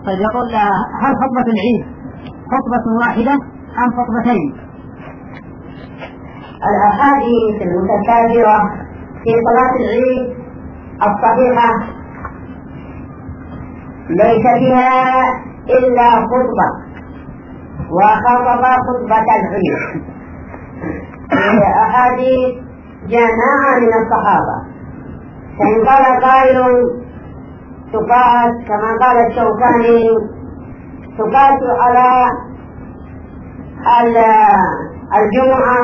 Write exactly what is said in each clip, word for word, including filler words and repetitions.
طيب يقول هل خطبة العيد خطبة واحدة أم خطبتين؟ الأحاديث المتكاثرة في صلاة العيد الصحيحة ليس فيها إلا خطبة، وخطب خطبة العيد في أحاديث جماعة من الصحابة. فإن قال قائل تقاس كما قال الشوكاني تقاس على الجمعة،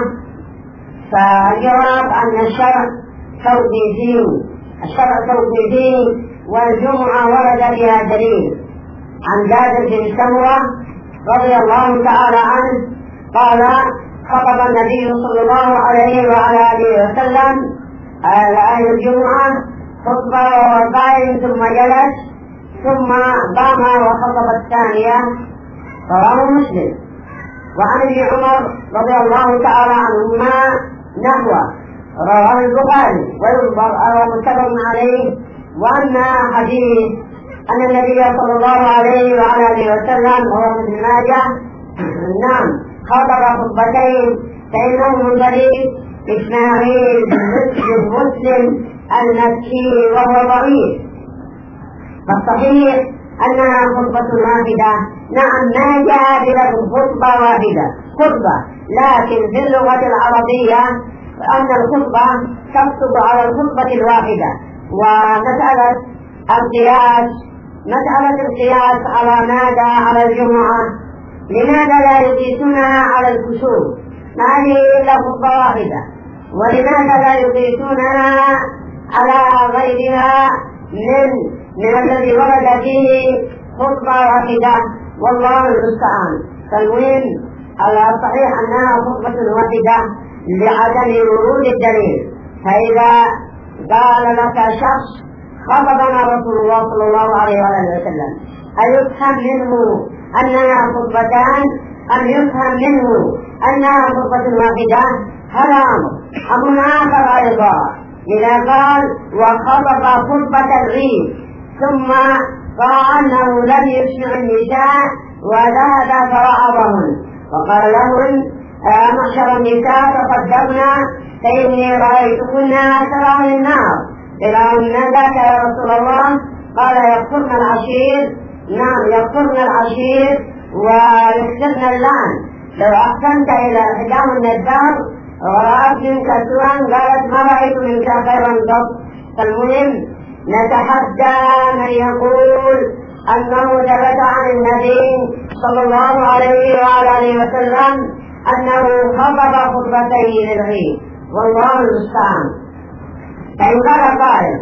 فالجواب أن الشرع توقيفي، الشرع توقيفي، والجمعة ورد فيها دليل عن جابر بن سمرة رضي الله تعالى عنه قال خطب النبي صلى الله عليه وعلى آله وسلم على الجمعة خطبة وهو قائم ثم جلس ثم قام وخطب الثانية، رواه مسلم. وعن ابن عمر رضي الله تعالى عنهما نحوه رواه البخاري وينظر متفق عليه. وأن حديث أن النبي صلى الله عليه وعلى آله وسلم وهو ابن ماجه نعم خطب خطبتين فإنه من طريق إسماعيل بن مسلم المكي وهو ضعيف، فالصحيح أنها خطبة واحدة. نعم ما جاء بلفظ خطبة واحدة خطبة، لكن في اللغة العربية أن الخطبة تسقط على الخطبة الواحدة. ومسألة القياس مسألة القياس على ماذا؟ على الجمعة. لماذا لا يقيسونها على الكسوف؟ ما هي إلا خطبة واحدة، ولماذا لا يقيسونها على غيرها من من الذي ورد فيه خطبة واحدة؟ والله المستعان. فالمهم الصحيح أنها خطبة واحدة لعدم ورود الدليل. فإذا قال لك شخص خطبنا رسول الله صلى الله عليه وسلم أيفهم منه أنها خطبتان أم يفهم منه أنها خطبة واحدة؟ هذا أمر. أمر آخر أيضا إذا قال وخطب خطبة العيد ثم قال أنه لم يسمع النساء وذهب فوعظهن وقال لهن معشر النساء تصدقنا فإني رأيتكن أسرع النار إلى ذاك يا رسول الله؟ قال يكفرن العشير. نعم يكفرن العشير ويكسرن اللعن. لو أحسنت إلى إحداهن الدهر ورأت منك سوءا قالت ما رأيت منك خيرا قط. فالمهم نتحدى من يقول أنه ثبت عن النبي صلى الله عليه وعلى آله وسلم أنه خطب خطبتين للعيد، والله المستعان. فإن قال قائل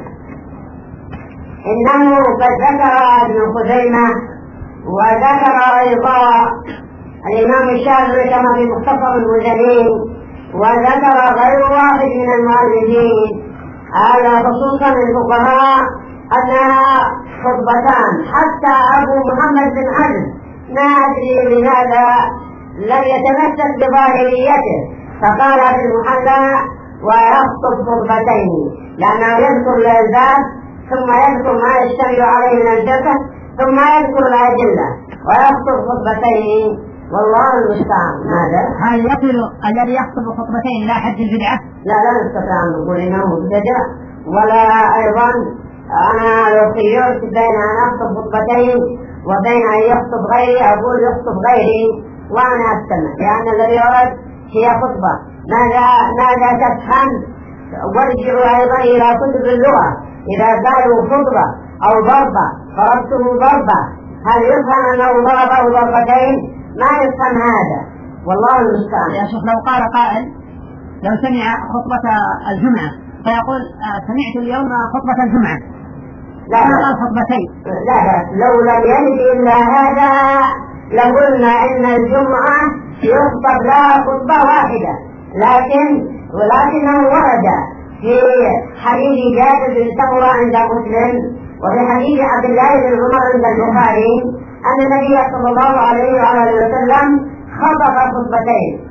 إنه قد ذكر ابن خزيمة وذكر أيضا الإمام الشافعي كما في مختصر المزني وذكر غير واحد من المؤلفين هذا خصوصا الفقهاء أنها خطبتان، حتى أبو محمد بن حزم ما أدري لماذا لم يتمسك بظاهريته فقال في المحلى ويخطب خطبتين، لأنه يذكر الأسباب ثم يذكر ما يشتمل عليه من الجسد ثم يذكر الأدلة ويخطب خطبتين، والله المستعان. ماذا؟ هل يصل الذي يخطب خطبتين لا حد البدعة؟ لا لا نستطيع أن نقول إنه مبتدع، ولا أيضا أنا لو خيرت بين أن أخطب خطبتين وبين أن يخطب غيري أقول يخطب غيري وأنا أستمع، لأن الذي ورد هي خطبة. ماذا ماذا تفهم؟ وارجعوا أيضا إلى كتب اللغة، إذا قالوا خطبة أو ضربة ضربته ضربة هل يفهم أنه ضربه ضربتين؟ ما يفهم هذا، والله المستعان. يا شيخ لو قال قائل لو سمع خطبة الجمعة فيقول سمعت اليوم خطبة الجمعة لا قال خطبتين، لا لو لم يرد إلا هذا لقلنا إن الجمعة يخطب لها خطبة واحدة، لكن ولكنه ورد في حديث جابر بن سمرة عند مسلم وفي حديث عبد الله بن عمر عند البخاري أن النبي صلى الله عليه وآله وسلم خطب خطبتين،